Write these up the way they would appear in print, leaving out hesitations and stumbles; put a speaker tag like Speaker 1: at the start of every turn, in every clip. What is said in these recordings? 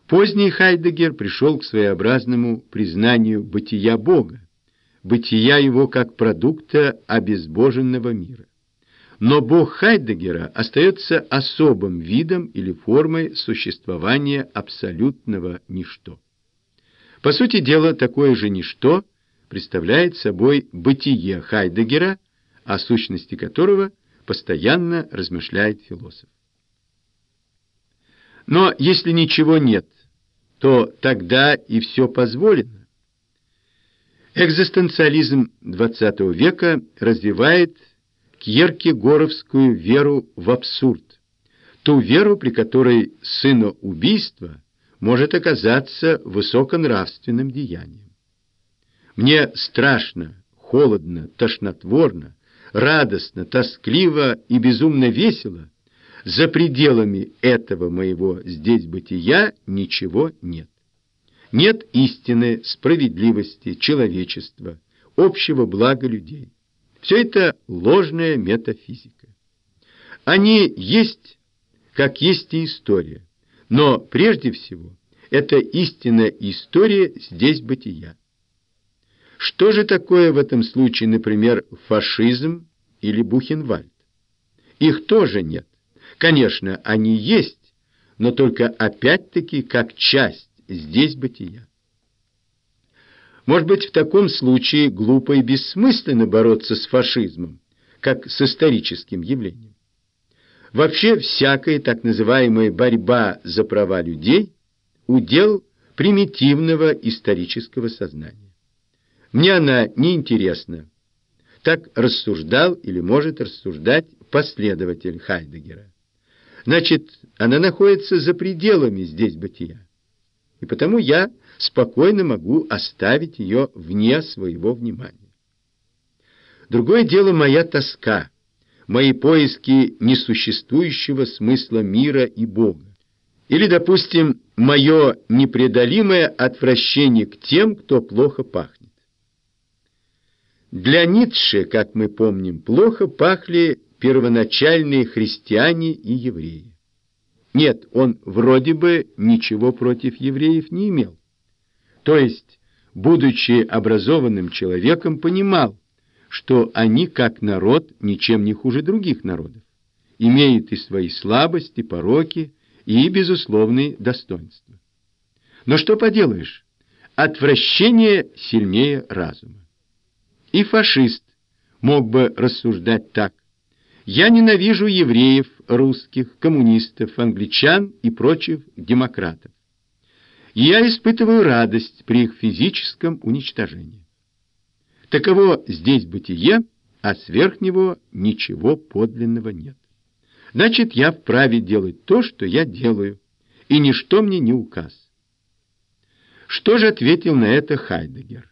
Speaker 1: Поздний Хайдеггер пришел к своеобразному признанию бытия Бога, бытия его как продукта обезбоженного мира. Но Бог Хайдеггера остается особым видом или формой существования абсолютного ничто. По сути дела, такое же ничто представляет собой бытие Хайдеггера, о сущности которого постоянно размышляет философ. Но если ничего нет, то тогда и все позволено. Экзистенциализм XX века развивает кьеркегоровскую веру в абсурд, ту веру, при которой сыноубийство может оказаться высоконравственным деянием. Мне страшно, холодно, тошнотворно, радостно, тоскливо и безумно весело. За пределами этого моего здесь бытия ничего нет. Нет истины, справедливости, человечества, общего блага людей. Все это ложная метафизика. Они есть, как есть и история, но прежде всего это истинная история здесь бытия. Что же такое в этом случае, например, фашизм или Бухенвальд? Их тоже нет. Конечно, они есть, но только опять-таки как часть здесь бытия. Может быть, в таком случае глупо и бессмысленно бороться с фашизмом, как с историческим явлением. Вообще, всякая так называемая борьба за права людей – удел примитивного исторического сознания. Мне она не интересна. Так рассуждал или может рассуждать последователь Хайдеггера. Значит, она находится за пределами здесь бытия. И потому я спокойно могу оставить ее вне своего внимания. Другое дело моя тоска, мои поиски несуществующего смысла мира и Бога. Или, допустим, мое непреодолимое отвращение к тем, кто плохо пахнет. Для Ницше, как мы помним, плохо пахли первоначальные христиане и евреи. Нет, он вроде бы ничего против евреев не имел. То есть, будучи образованным человеком, понимал, что они, как народ, ничем не хуже других народов, имеют и свои слабости, пороки, и безусловные достоинства. Но что поделаешь, отвращение сильнее разума. И фашист мог бы рассуждать так: я ненавижу евреев, русских, коммунистов, англичан и прочих демократов. И я испытываю радость при их физическом уничтожении. Таково здесь бытие, а сверх него ничего подлинного нет. Значит, я вправе делать то, что я делаю, и ничто мне не указ. Что же ответил на это Хайдеггер?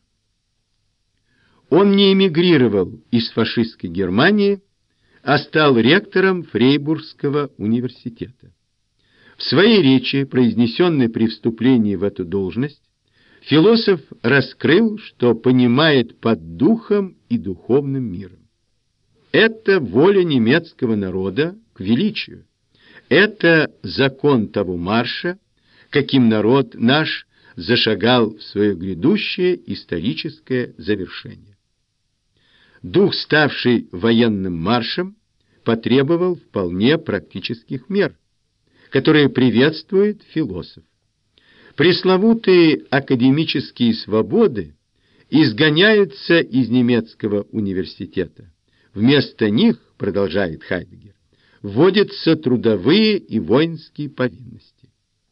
Speaker 1: Он не эмигрировал из фашистской Германии, а стал ректором Фрейбургского университета. В своей речи, произнесенной при вступлении в эту должность, философ раскрыл, что понимает под духом и духовным миром. Это воля немецкого народа к величию. Это закон того марша, каким народ наш зашагал в свое грядущее историческое завершение. Дух, ставший военным маршем, потребовал вполне практических мер, которые приветствует философ. Пресловутые академические свободы изгоняются из немецкого университета. Вместо них, продолжает Хайдеггер, вводятся трудовые и воинские повинности.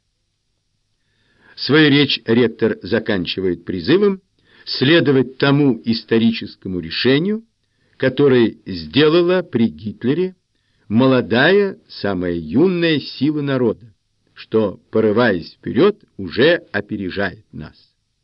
Speaker 1: Свою речь ректор заканчивает призывом следовать тому историческому решению, которое сделала при Гитлере молодая, самая юная сила народа, что, порываясь вперед, уже опережает нас.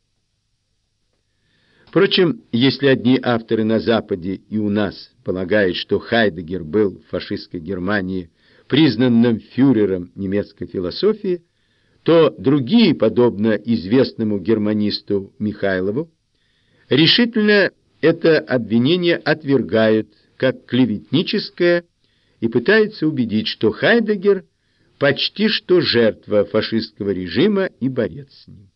Speaker 1: Впрочем, если одни авторы на Западе и у нас полагают, что Хайдеггер был в фашистской Германии признанным фюрером немецкой философии, то другие, подобно известному германисту Михайлову, решительно это обвинение отвергают как клеветническое и пытаются убедить, что Хайдеггер почти что жертва фашистского режима и борец с ним.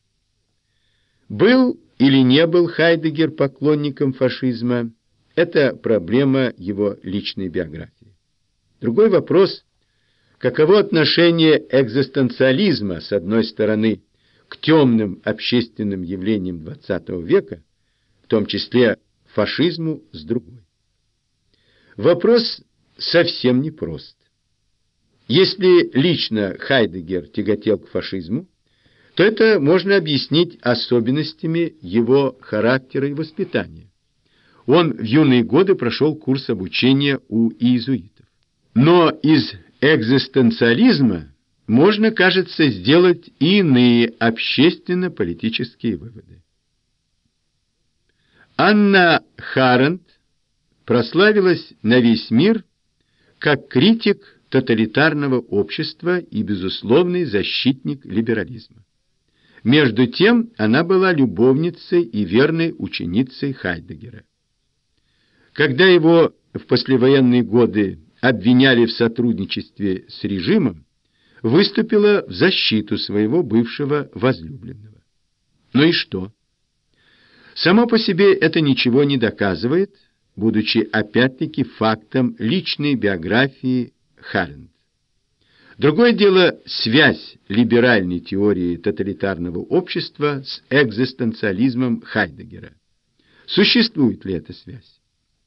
Speaker 1: Был или не был Хайдеггер поклонником фашизма – это проблема его личной биографии. Другой вопрос – каково отношение экзистенциализма, с одной стороны, к темным общественным явлениям XX века, в том числе фашизму, с другой. Вопрос совсем непрост. Если лично Хайдеггер тяготел к фашизму, то это можно объяснить особенностями его характера и воспитания. Он в юные годы прошел курс обучения у иезуитов. Но из экзистенциализма можно, кажется, сделать и иные общественно-политические выводы. Анна Харент прославилась на весь мир как критик тоталитарного общества и безусловный защитник либерализма. Между тем, она была любовницей и верной ученицей Хайдеггера. Когда его в послевоенные годы обвиняли в сотрудничестве с режимом, выступила в защиту своего бывшего возлюбленного. Ну и что? Само по себе это ничего не доказывает, будучи опять-таки фактом личной биографии Харент. Другое дело связь либеральной теории тоталитарного общества с экзистенциализмом Хайдеггера. Существует ли эта связь?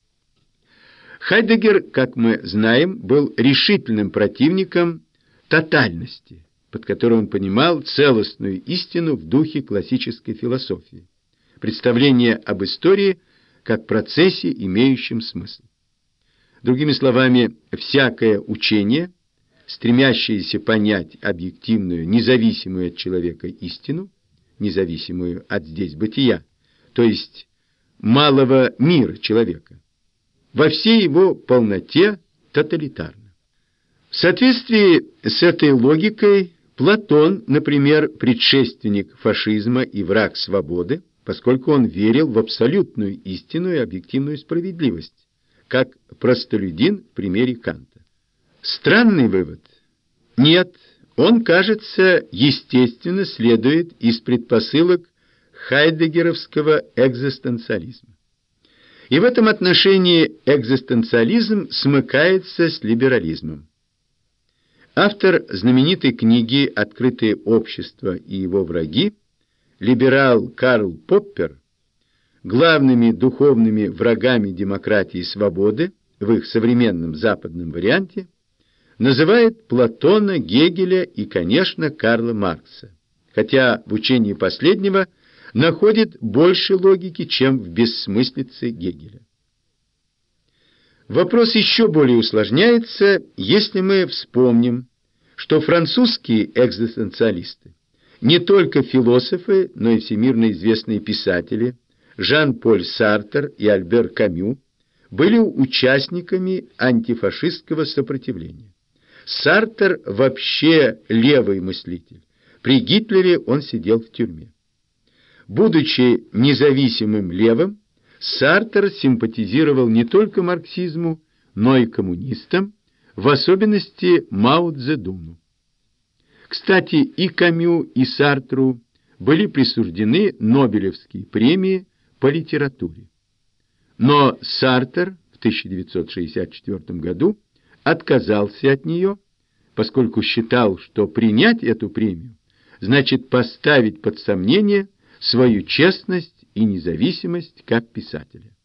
Speaker 1: Хайдеггер, как мы знаем, был решительным противником тотальности, под которой он понимал целостную истину в духе классической философии, представление об истории как процессе, имеющем смысл. Другими словами, всякое учение, стремящееся понять объективную, независимую от человека истину, независимую от здесь бытия, то есть малого мира человека, во всей его полноте тоталитарно. В соответствии с этой логикой Платон, например, предшественник фашизма и враг свободы, поскольку он верил в абсолютную истину и объективную справедливость, как простолюдин в примере Канта. Странный вывод? Нет, он, кажется, естественно следует из предпосылок хайдеггеровского экзистенциализма. И в этом отношении экзистенциализм смыкается с либерализмом. Автор знаменитой книги «Открытое общество и его враги», либерал Карл Поппер, главными духовными врагами демократии и свободы в их современном западном варианте называет Платона, Гегеля и, конечно, Карла Маркса, хотя в учении последнего находит больше логики, чем в бессмыслице Гегеля. Вопрос еще более усложняется, если мы вспомним, что французские экзистенциалисты, не только философы, но и всемирно известные писатели Жан-Поль Сартр и Альбер Камю были участниками антифашистского сопротивления. Сартр вообще левый мыслитель. При Гитлере он сидел в тюрьме. Будучи независимым левым, Сартр симпатизировал не только марксизму, но и коммунистам, в особенности Мао Цзэдуну. Кстати, и Камю, и Сартру были присуждены Нобелевские премии по литературе. Но Сартр в 1964 году отказался от нее, поскольку считал, что принять эту премию значит поставить под сомнение свою честность и независимость как писателя.